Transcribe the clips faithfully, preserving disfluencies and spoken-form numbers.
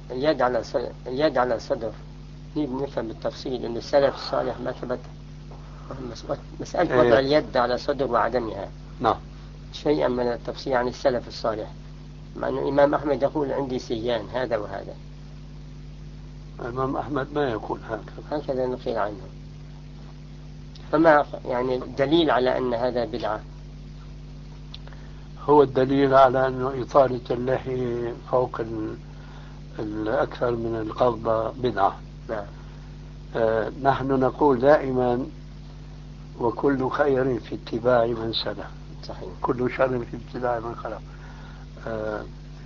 اليد على صدر اليد على الصدر دي بنفهم بالتفصيل إن السلف الصالح ما ثبت مسألة وضع إيه. اليد على صدر وعدمها نعم شيئا من التفصيل عن السلف الصالح، مع أن الإمام أحمد يقول عندي سيان هذا وهذا. الإمام أحمد ما يقول هكذا، هكذا نقل عنه. فما يعني دليل على أن هذا بدعة؟ هو الدليل على أنه إطالة اللحية فوق الأكثر من القبضة بدعة. نعم. آه نحن نقول دائما وكل خير في اتباع من سلف. صحيح. كل شر في ابتداع من خلف. آه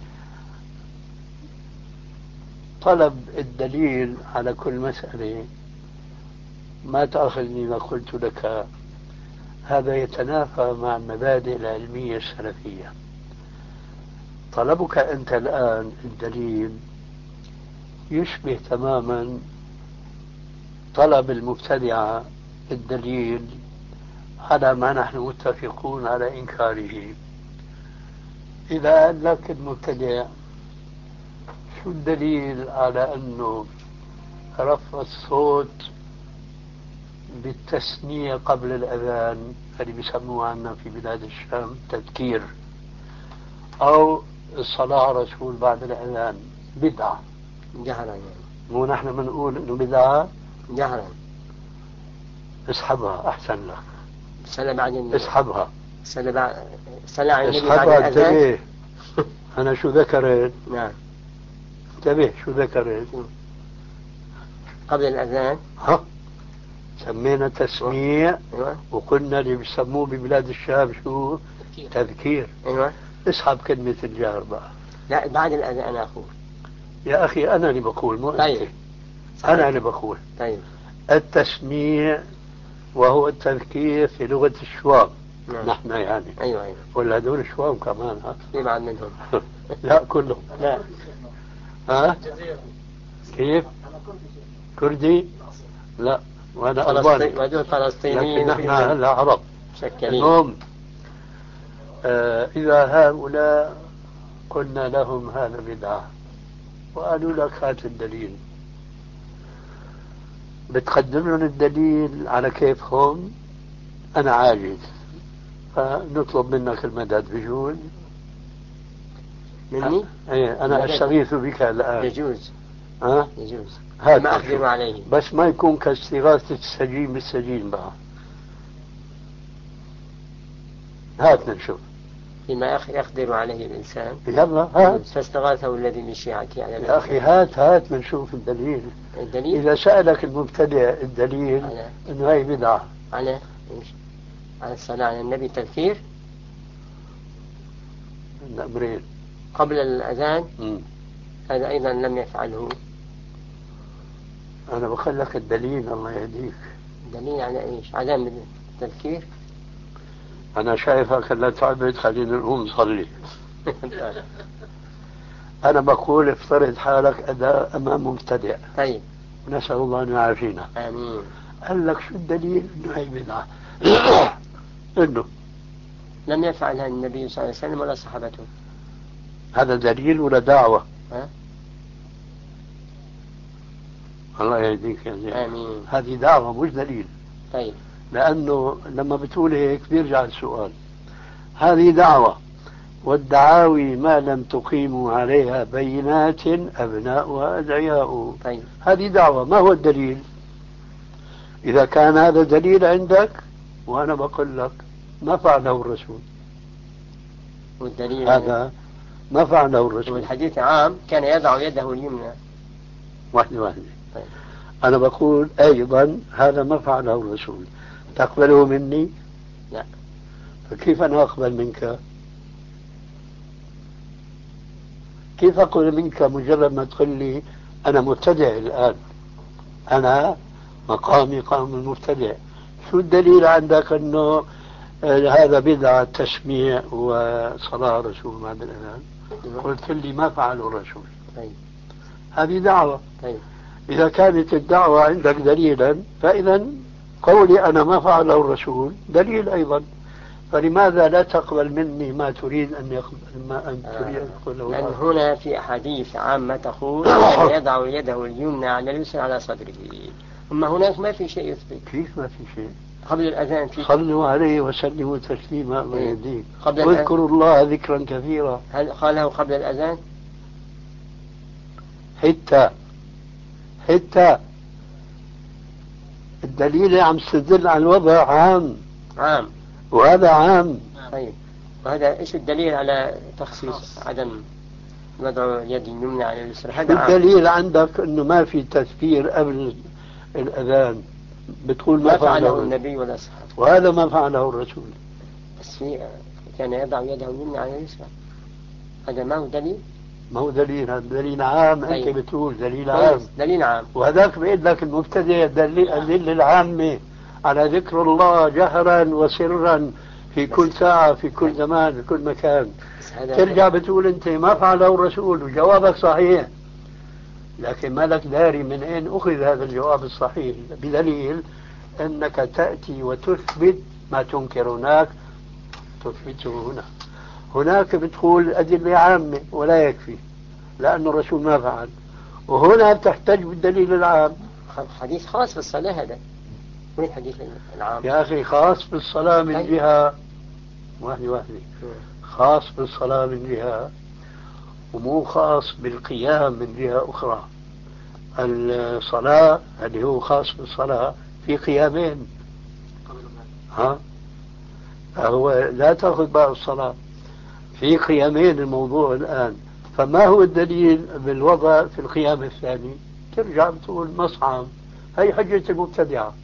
طلب الدليل على كل مسألة ما تأخذني ما قلت لك، هذا يتنافى مع المبادئ العلمية السلفية. طلبك أنت الآن الدليل يشبه تماما طلب المبتدعة الدليل على ما نحن متفقون على إنكاره. إذا قال لك المبتدع شو الدليل على أنه رفع الصوت بالتسمية قبل الأذان اللي بيسموه عنا في بلاد الشام تذكير، أو الصلاة على رسول بعد الأذان بدعة جهرا يعني؟ مو نحن بنقول إنه بدعة جهرا. اسحبها أحسن لك. صلاة بعد النبي. اسحبها. صلاة بعد صلاة على النبي بعد الأذان. انتبه. أنا شو ذكرت؟ نعم. انتبه شو ذكرت؟ قبل الأذان. ها سمينا تسميع. أيوة. وقلنا اللي بيسموه ببلاد الشام شو؟ تذكير. تذكير. أيوة. اسحب كلمة الجهر بقى. لا بعد الأذان أقول. يا أخي أنا اللي بقول مو طيب. أنت. أنا اللي بقول. طيب. التسميع وهو التذكير في لغة الشوام. نعم. نحن يعني. أيوة أيوة. ولا هذول الشوام كمان ها؟ في بعض منهم. لا كلهم. لا. ها؟ كيف؟ كردي؟ لا وأنا ألباني. ودول فلسطينيين. لكن نحن هلا عرب. شكلين. المهم آه إذا هؤلاء قلنا لهم هذا بدعة وقالوا لك هات الدليل، بتقدم لهم الدليل على كيفهم، أنا عاجز فنطلب منك المدد. بجوز مني؟ ايه أنا أستغيث بك الآن. يجوز. ها؟ يجوز. هات ما أقدر عليه. بس ما يكون كاستغاثة السجين بالسجين بقى. هات نشوف. فيما يقدر عليه الإنسان. يلا هات. فاستغاثه الذي من شيعته على يا أخي هات هات نشوف الدليل. الدليل؟ إذا سألك المبتدع الدليل إنه هاي بدعة. على إيش؟ على الصلاة على النبي تذكير؟ الأمرين. قبل الأذان. م. هذا أيضا لم يفعله. أنا بقول لك الدليل الله يهديك. دليل على إيش؟ عدم التذكير؟ أنا شايفك لا تعبد خلينا نقوم نصلي. أنا بقول افترض حالك أداء أمام مبتدع. طيب. نسأل الله أن يعافينا. آمين. قال لك شو الدليل إنه هي بدعة؟ إنه لم يفعلها النبي صلى الله عليه وسلم ولا صحابته. هذا دليل ولا دعوة؟ ها؟ الله يهديك يا زين. آمين. هذه دعوة مش دليل. طيب. لأنه لما بتقول هيك بيرجع السؤال، هذه دعوة والدعاوي ما لم تقيموا عليها بينات أبناؤها أدعياء. طيب. هذه دعوة، ما هو الدليل؟ إذا كان هذا دليل عندك وأنا بقول لك ما فعله الرسول، والدليل هذا ما فعله الرسول. والحديث عام كان يضع يده اليمنى. واحدة واحدة. طيب. أنا بقول أيضا هذا ما فعله الرسول، تقبله مني؟ لا. فكيف أنا أقبل منك؟ كيف أقول منك مجرد ما تقول لي أنا مبتدع الآن، أنا مقامي قام المبتدع؟ شو الدليل عندك أنه هذا بدعة تسميع وصلاة رسول بعد الأذان؟ قلت لي ما فعله الرسول. طيب. هذه دعوة. طيب. إذا كانت الدعوة عندك دليلا فإذا قولي أنا ما فعله الرسول دليل أيضا. فلماذا لا تقبل مني ما تريد أن يقبل ما أن تريد أن تقوله؟ لأن هنا في أحاديث عامة تقول يضع يده اليمنى على اليسرى على صدره، أما هناك ما في شيء يثبت. كيف ما في شيء؟ قبل الأذان في صلوا عليه وسلموا تسليما الله يهديك. قبل واذكروا الله ذكرا كثيرا. هل قاله قبل الأذان؟ حتى حتى الدليل عم تدل على الوضع عام عام وهذا عام. طيب وهذا ايش الدليل على تخصيص عدم وضع اليد اليمنى على اليسرى؟ هذا عام. الدليل عندك انه ما في تذكير قبل الاذان، بتقول ما, ما فعله, فعله النبي ولا الصحابة، وهذا ما فعله الرسول. بس في كان يضع يده اليمنى على اليسرى، هذا ما هو دليل؟ ما هو دليل، هذا دليل عام. طيب. انت بتقول دليل عام، دليل عام، وهذاك بيقول لك المبتدئ دليل الدليل العامة على ذكر الله جهرا وسرا في كل ساعة في كل زمان في كل مكان. ترجع بتقول انت ما فعله الرسول وجوابك صحيح، لكن ما لك داري من اين اخذ هذا الجواب الصحيح، بدليل انك تأتي وتثبت ما تنكر هناك تثبته هنا. هناك بتقول أدلة عامة ولا يكفي لأن الرسول ما فعل، وهنا تحتاج بالدليل العام. حديث خاص بالصلاة هذا، وين الحديث العام؟ يا أخي خاص بالصلاة من طيب. جهة واحدة واحدة، خاص بالصلاة من جهة ومو خاص بالقيام من جهة أخرى. الصلاة اللي هو خاص بالصلاة في قيامين، ها هو لا تأخذ بقى الصلاة في قيامين الموضوع الآن. فما هو الدليل بالوضع في القيام الثاني؟ ترجع بتقول مصعب، هي حجة المبتدعة.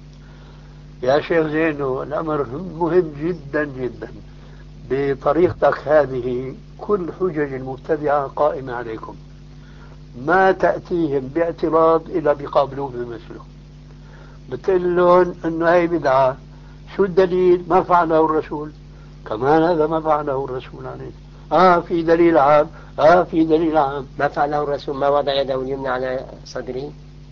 يا شيخ زينو الأمر مهم جدا جدا. بطريقتك هذه كل حجج المبتدعة قائمة عليكم، ما تأتيهم باعتراض إلا بيقابلوه بمثله. بتقول لهم إنه هي بدعة، شو الدليل؟ ما فعله الرسول. كمان هذا ما فعله الرسول عليه. اه في دليل عام، اه في دليل عام. ما فعله الرسول، ما وضع يده اليمنى على صدره.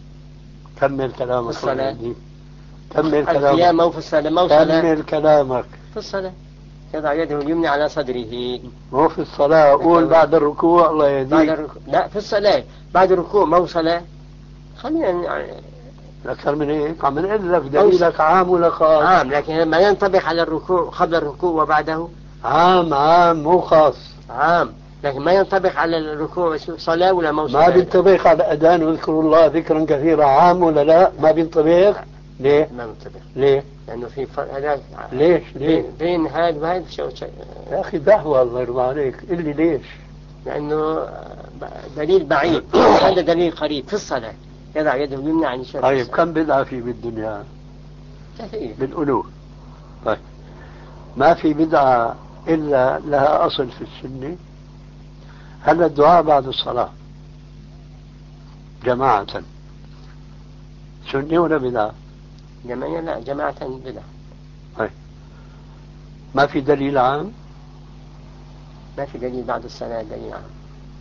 كمل كلامك. في الصلاة. كمل كلامك. القيام مو في الصلاة، مو صلاة. كمل كلامك. في الصلاة يضع يده اليمنى على صدره. مو في الصلاة، قول بعد الركوع الله يهديك. بعد الركوع. لا في الصلاة بعد الركوع مو صلاة. خلينا أكثر من هيك عم نقول لك دليلك عام ولا خاص؟ عام، لكن ما ينطبق على الركوع قبل الركوع وبعده. عام عام مو خاص. عام لكن ما ينطبق على الركوع صلاة ولا مو صلاة. ما بينطبق على الأذان واذكروا الله ذكرا كثيرا، عام ولا لا؟ ما بينطبق. ليه؟ ما بينطبق. ليه؟ لأنه في فرق هذا. ليش؟ ليه؟ بين هذا وهذا شو شيء. يا أخي دعوة الله يرضى عليك، قل لي ليش؟ لأنه دليل بعيد هذا دليل قريب. في الصلاة يضع يده اليمنى عن اليسار. طيب كم بدعة في بالدنيا؟ كثير. بالألوف. طيب ما في بدعة إلا لها أصل في السنة. هل الدعاء بعد الصلاة جماعة سنة ولا بدعة؟ جماعة لا، جماعة بدعة. طيب ما في دليل عام؟ ما في دليل بعد الصلاة دليل عام.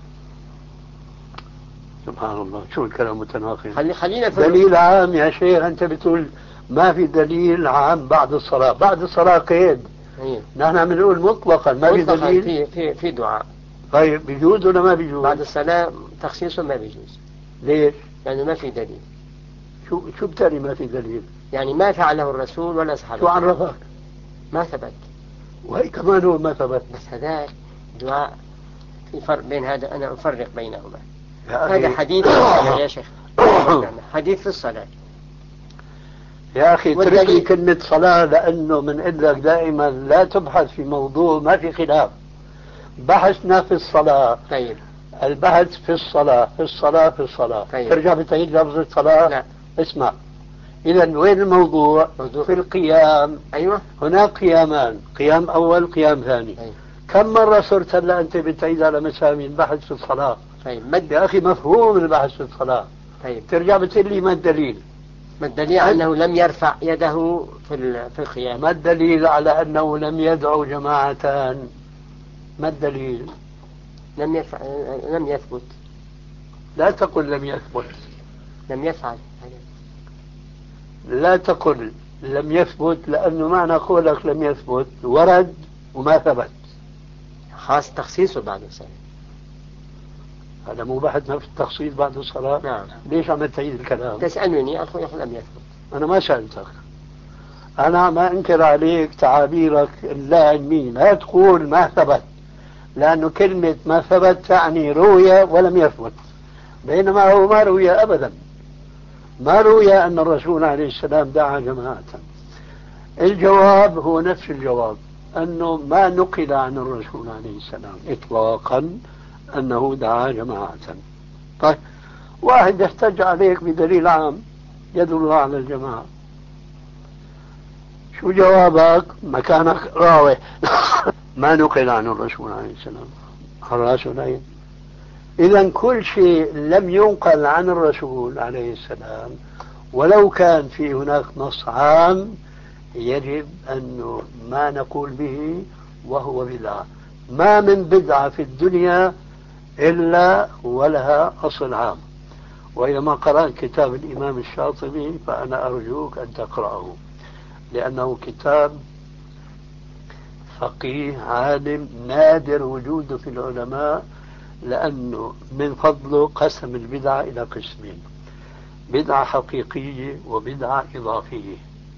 سبحان الله، شو الكلام متناقض. خلي خلينا في دليل عام يا شيخ، أنت بتقول ما في دليل عام بعد الصلاة. بعد الصلاة قيد. هي. نحن بنقول مطلقا ما في دليل. في في في دعاء. طيب بيجوز ولا ما بيجوز؟ بعد الصلاة تخصيصه ما بيجوز. ليش؟ يعني ما في دليل. شو شو بتعني ما في دليل؟ يعني ما فعله الرسول ولا أصحابه. شو عرفك؟ ما ثبت. وهي كمان هو ما ثبت. بس هذاك دعاء في فرق بين هذا، أنا أفرق بينهما. يا هذا حديث في الصلاة يا شيخ. حديث في الصلاة. يا أخي تركي كلمة صلاة، لأنه من لك دائما لا تبحث في موضوع ما في خلاف. بحثنا في الصلاة. طيب. البحث في الصلاة في الصلاة في الصلاة. طيب. ترجع بتعيد لفظ الصلاة؟ لا. اسمع، إذا وين الموضوع؟ موضوع. في القيام. أيوة. هناك قيامان، قيام أول قيام ثاني. طيب. كم مرة صرت هلا أنت بتعيد على مسامي البحث في الصلاة؟ طيب مد... يا أخي مفهوم البحث في الصلاة. طيب. ترجع بتقول لي ما الدليل؟ ما الدليل على أنه لم يرفع يده في في القيام؟ ما الدليل على أنه لم يدعو جماعتان؟ ما الدليل؟ لم يفع... لم يثبت. لا تقل لم يثبت. لم يفعل. لا تقل لم يثبت، لأنه معنى قولك لم يثبت ورد وما ثبت، خاص تخصيصه بعد الصلاة. هذا مو بحثنا في التخصيص بعد الصلاة. نعم. ليش عم تعيد الكلام؟ تسألني أخوي لم يثبت. أنا ما سألتك، أنا ما أنكر عليك تعابيرك اللا علمية، لا تقول ما ثبت، لأنه كلمة ما ثبت تعني روي ولم يثبت، بينما هو ما روي أبدا. ما روي أن الرسول عليه السلام دعا جماعة. الجواب هو نفس الجواب، أنه ما نقل عن الرسول عليه السلام إطلاقا أنه دعا جماعة. طيب واحد يحتج عليك بدليل عام يدل على الجماعة، شو جوابك؟ مكانك راوي ما نقل عن الرسول عليه السلام، خلاص ولا؟ إذا كل شيء لم ينقل عن الرسول عليه السلام ولو كان في هناك نص عام يجب أن ما نقول به وهو بدعة. ما من بدعة في الدنيا إلا ولها أصل عام. وإذا ما قرأت كتاب الإمام الشاطبي فأنا أرجوك أن تقرأه، لأنه كتاب فقيه عالم نادر وجوده في العلماء، لأنه من فضله قسم البدعة إلى قسمين: بدعة حقيقية وبدعة إضافية.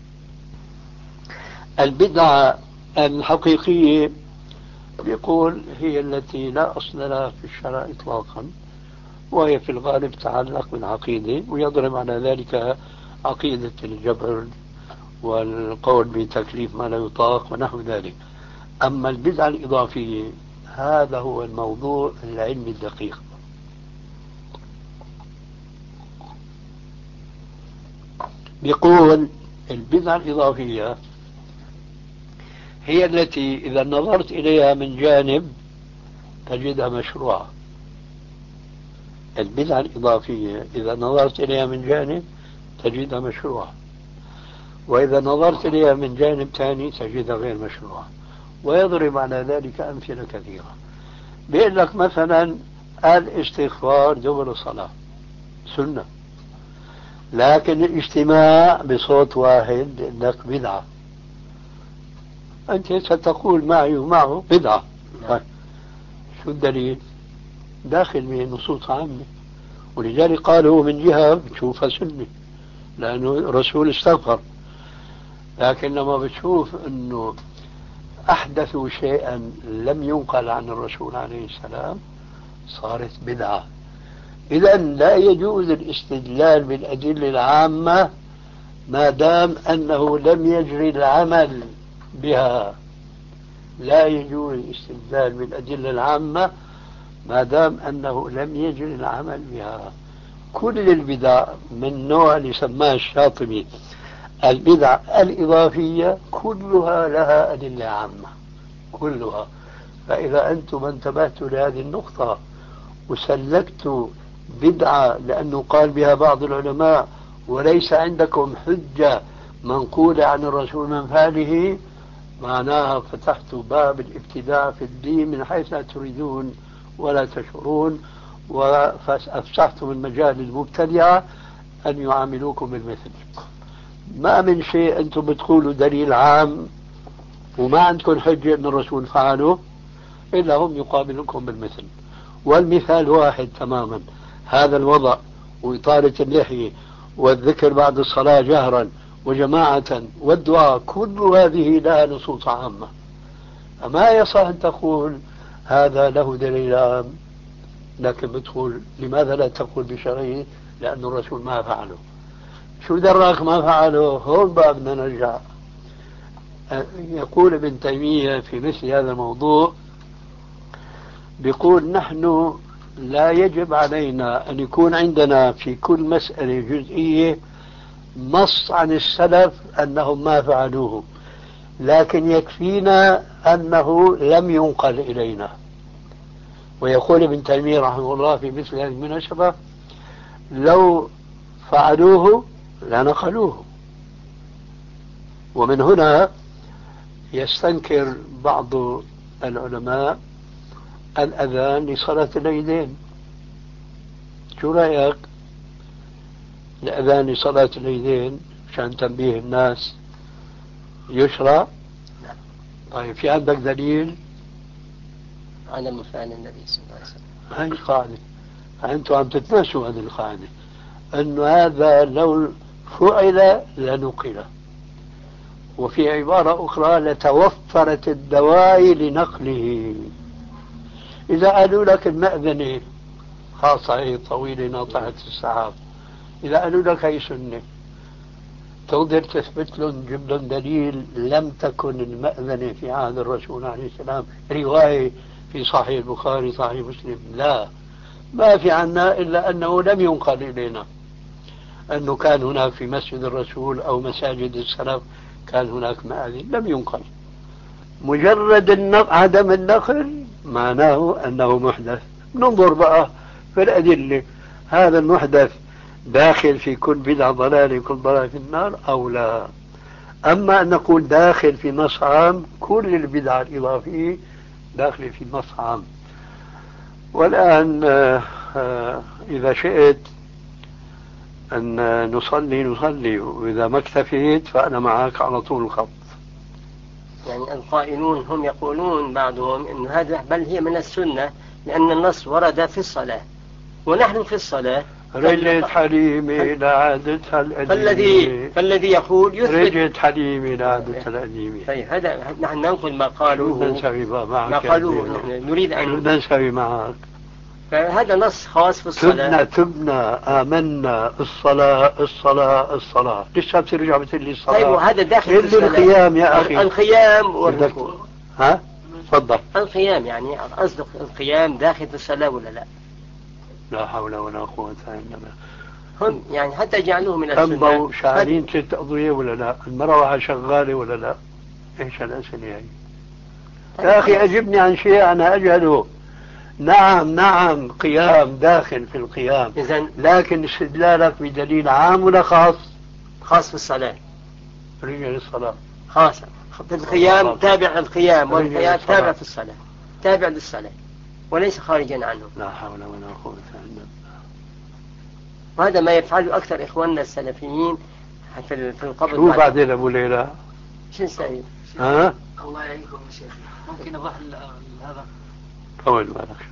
البدعة الحقيقية يقول هي التي لا أصل لها في الشرع إطلاقا، وهي في الغالب تعلق بالعقيدة، ويضرب على ذلك عقيدة الجبر والقول بتكليف ما لا يطاق ونحو ذلك. أما البدعة الإضافية هذا هو الموضوع العلمي الدقيق. بيقول البدعة الإضافية هي التي إذا نظرت إليها من جانب تجدها مشروعة. البدعة الإضافية إذا نظرت إليها من جانب تجدها مشروعة، وإذا نظرت إليها من جانب ثاني تجدها غير مشروعة. ويضرب على ذلك أمثلة كثيرة. بيقول لك مثلا الاستغفار دبر الصلاة سنة، لكن الاجتماع بصوت واحد لك بدعة. أنت ستقول معي ومعه بدعة. طيب شو الدليل؟ داخل من نصوص عامة، ولذلك قالوا من جهة بتشوفها سنة لأنه الرسول استغفر، لكن لما بتشوف أنه أحدثوا شيئا لم ينقل عن الرسول عليه السلام صارت بدعة. إذا لا يجوز الاستدلال بالأدلة العامة ما دام أنه لم يجري العمل بها. لا يجوز الاستدلال بالأدلة العامة ما دام أنه لم يجري العمل بها. كل البدع من نوع اللي سماه الشاطبي البدع الإضافية كلها لها أدلة عامة كلها. فإذا أنتم انتبهتوا لهذه النقطة وسلكتوا بدعة لأنه قال بها بعض العلماء وليس عندكم حجة منقولة عن الرسول من فعله، معناها فتحتوا باب الابتداع في الدين من حيث لا تريدون ولا تشعرون، وأفسحتم المجال للمبتدعة أن يعاملوكم بالمثل. ما من شيء أنتم بتقولوا دليل عام وما عندكم حجة أن الرسول فعله إلا هم يقابلكم بالمثل. والمثال واحد تماما، هذا الوضع وإطالة اللحية والذكر بعد الصلاة جهرا وجماعة والدعاء، كل هذه لها نصوص عامة. أما يصح أن تقول هذا له دليل عام لكن بتقول لماذا لا تقول بشرعه لأن الرسول ما فعله؟ شو دراك ما فعله؟ هون بقى بدنا نرجع. يقول ابن تيمية في مثل هذا الموضوع، بيقول نحن لا يجب علينا أن يكون عندنا في كل مسألة جزئية نص عن السلف أنهم ما فعلوه، لكن يكفينا أنه لم ينقل إلينا. ويقول ابن تيمية رحمه الله في مثل هذه المناسبة لو فعلوه لنقلوه. ومن هنا يستنكر بعض العلماء الأذان لصلاة العيدين. شو رأيك؟ الأذان لصلاة العيدين عشان تنبيه الناس يشرع؟ نعم. طيب في عندك دليل؟ عدم فعل النبي صلى الله عليه وسلم. هاي القاعدة، أنتم عم تتناسوا هذه القاعدة، أنه هذا لو فعل لنقل. وفي عبارة أخرى لتوفرت الدواعي لنقله. إذا قالوا لك المأذنة خاصة هي طويلة ناطحة السحاب، إذا قالوا لك هي سنة، تقدر تثبت لهم جيب لهم دليل لم تكن المأذنة في عهد الرسول عليه السلام رواية في صحيح البخاري صحيح مسلم؟ لا، ما في عنا إلا أنه لم ينقل إلينا أنه كان هناك في مسجد الرسول أو مساجد السلف كان هناك مآذن، لم ينقل. مجرد النقل عدم النقل معناه أنه محدث. ننظر بقى في الأدلة، هذا المحدث داخل في كل بدعة ضلالة كل ضلالة في النار أو لا؟ أما أن نقول داخل في نص عام، كل البدع الإضافية داخل في نص عام. والآن إذا شئت أن نصلي نصلي، وإذا ما اكتفيت فأنا معك على طول الخط. يعني القائلون هم يقولون بعضهم أن هذا بل هي من السنة لأن النص ورد في الصلاة ونحن في الصلاة رجعت حليمي إلى عادتها القديمة. فالذي فالذي يقول يثبت رجعت حليمي إلى عادتها القديمة. طيب هذا نحن ننقل ما قالوه، نسوي معك ما قالوه نريد أن نسوي معك. فهذا نص خاص في الصلاة. تبنى تبنى آمنا الصلاة الصلاة الصلاة، لسه بترجع بتقول لي الصلاة. طيب وهذا داخل في القيام يا أخي، القيام والركوع. ها تفضل. القيام يعني قصدك القيام داخل في الصلاة ولا لا؟ لا حول ولا قوة إلا بالله. هم يعني حتى جعلوه من السنة. أنبوا شاعلين ست أضوية ولا لا؟ المروحة شغالة ولا لا؟ إيش الأسئلة يعني؟ طيب يا أخي أجبني عن شيء أنا أجهله. نعم نعم قيام داخل في القيام، لكن استدلالك بدليل عام ولا خاص؟ خاص في الصلاة. رجع للصلاة. خاص في القيام، تابع القيام والقيام تابع في الصلاة، تابع للصلاة وليس خارجا عنه. لا حول ولا قوة إلا بالله. وهذا ما يفعله أكثر إخواننا السلفيين في في القبر. شو بعدين أبو ليلى؟ شو نسوي؟ ها؟ الله يعينكم يا شيخ، ممكن أضح هذا؟ طول بالك.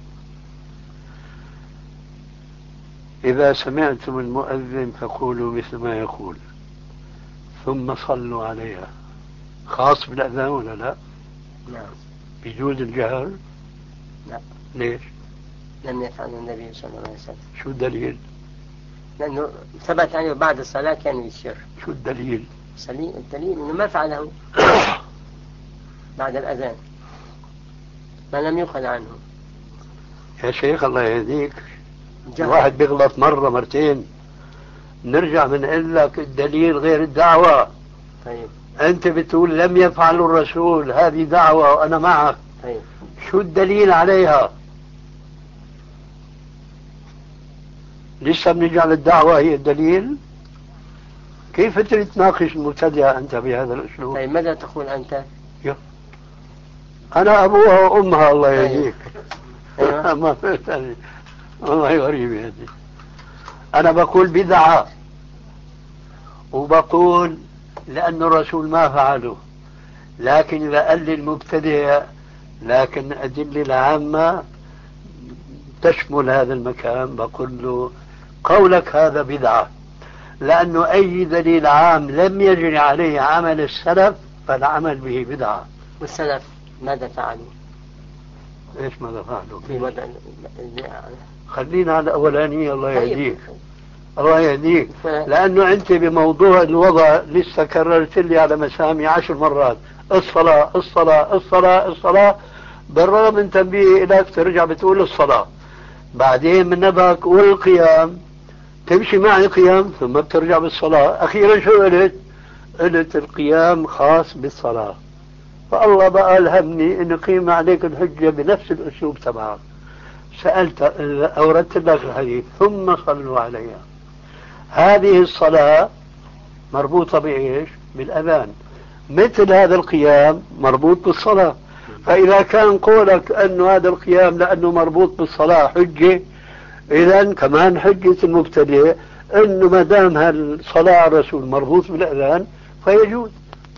إذا سمعتم المؤذن فقولوا مثل ما يقول ثم صلوا عليها. خاص بالأذان ولا لا؟ نعم. بجوز الجهر؟ لا. ليش؟ لم يفعل النبي صلى الله عليه وسلم. شو الدليل؟ لأنه ثبت عنه بعد الصلاة كان يشير. شو الدليل؟ الدليل إنه ما فعله بعد الأذان، ما لم يقل عنه. يا شيخ الله يهديك، الواحد بيغلط مرة مرتين، نرجع بنقول لك الدليل غير الدعوة. طيب أنت بتقول لم يفعل الرسول، هذه دعوة وأنا معك. طيب شو الدليل عليها؟ لسه بنرجع للدعوة هي الدليل؟ كيف تتناقش المبتدع أنت بهذا الأسلوب؟ طيب ماذا تقول أنت؟ يا. أنا أبوها وأمها الله يهديك. أيوة. ما فهمتني والله غريب هذه. أنا بقول بدعة وبقول لأن الرسول ما فعله، لكن إذا قال لي المبتدع لكن أدلة العامة تشمل هذا المكان، بقول له قولك هذا بدعة، لأنه أي دليل عام لم يجري عليه عمل السلف فالعمل به بدعة. والسلف ماذا فعلوا؟ إيش ماذا فعلوا؟ في مدى... خلينا على الأولانية الله طيب. يهديك الله يهديك. ف... لأنه أنت بموضوع الوضع لسه كررت لي على مسامي عشر مرات الصلاة الصلاة الصلاة الصلاة، بالرغم من تنبيه إليك ترجع بتقول الصلاة، بعدين من نبك والقيام تمشي معي قيام ثم بترجع بالصلاة. أخيرا شو قلت؟ قلت القيام خاص بالصلاة، فالله بقى ألهمني أن قيم عليك الحجة بنفس الأسلوب تبعك. سألت أوردت لك الحديث ثم صلوا عليها. هذه الصلاة مربوطة بإيش؟ بالأذان. مثل هذا القيام مربوط بالصلاة. فإذا كان قولك أن هذا القيام لأنه مربوط بالصلاة حجة، إذن كمان حجة المبتدئ أنه ما دام هالصلاة على الرسول مربوط بالأذان فيجوز.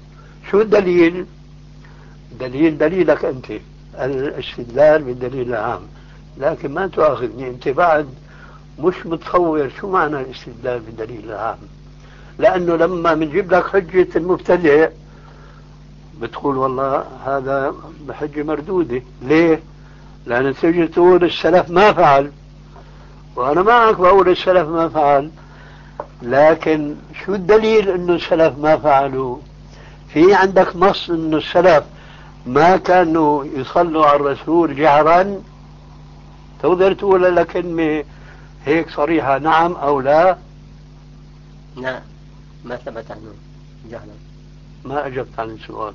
شو الدليل؟ دليل دليلك أنت، الاستدلال بالدليل العام، لكن ما تؤاخذني أنت بعد مش متصور شو معنى الاستدلال بالدليل العام. لأنه لما بنجيب لك حجة المبتدع بتقول والله هذا بحجة مردودة. ليه؟ لأن تجي تقول السلف ما فعل، وأنا معك بقول السلف ما فعل، لكن شو الدليل إنه السلف ما فعلوا؟ في عندك نص إنه السلف ما كانوا يصلوا على الرسول جهرا؟ تقدر تقول لك كلمة هيك صريحة نعم أو لا؟ لا، ما ثبت عنه جهلا. ما أجبت عن السؤال.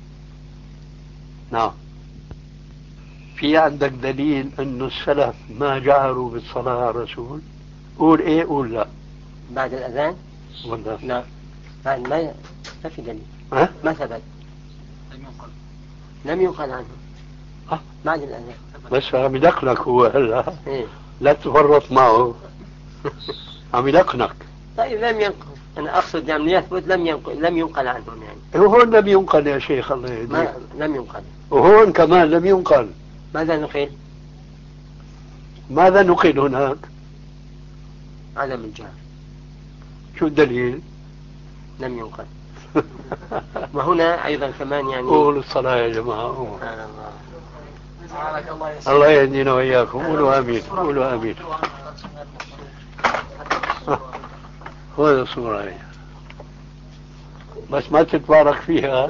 نعم. في عندك دليل أنه السلف ما جهروا بالصلاة على الرسول؟ قول إيه قول لا. بعد الأذان؟ ولا لا، بعد ما ما في دليل. أه؟ ما ثبت. لم ينقل. لم ينقل عنه. أه؟ بعد الأذان. بس عم يدقنك هو هلا. إيه؟ لا تفرط معه. عم يدقنك. طيب لم ينقل، أنا أقصد يعني يثبت لم ينقل، لم ينقل عنهم يعني. وهون لم ينقل يا شيخ الله يهديك. ما لم ينقل. وهون كمان لم ينقل. ماذا نقل؟ ماذا نقل هناك؟ عدم الجهل. شو الدليل؟ لم ينقل. وهنا أيضا كمان يعني قولوا الصلاة يا جماعة. سبحان الله. الله يهدينا وإياكم. قولوا آمين. قولوا آمين. هذا الصورة هي. بس ما تتبارك فيها.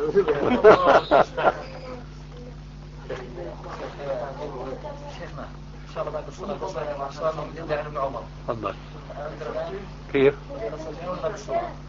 إن شاء الله بعد الصلاة والسلام على رسول الله. تفضل. كيف؟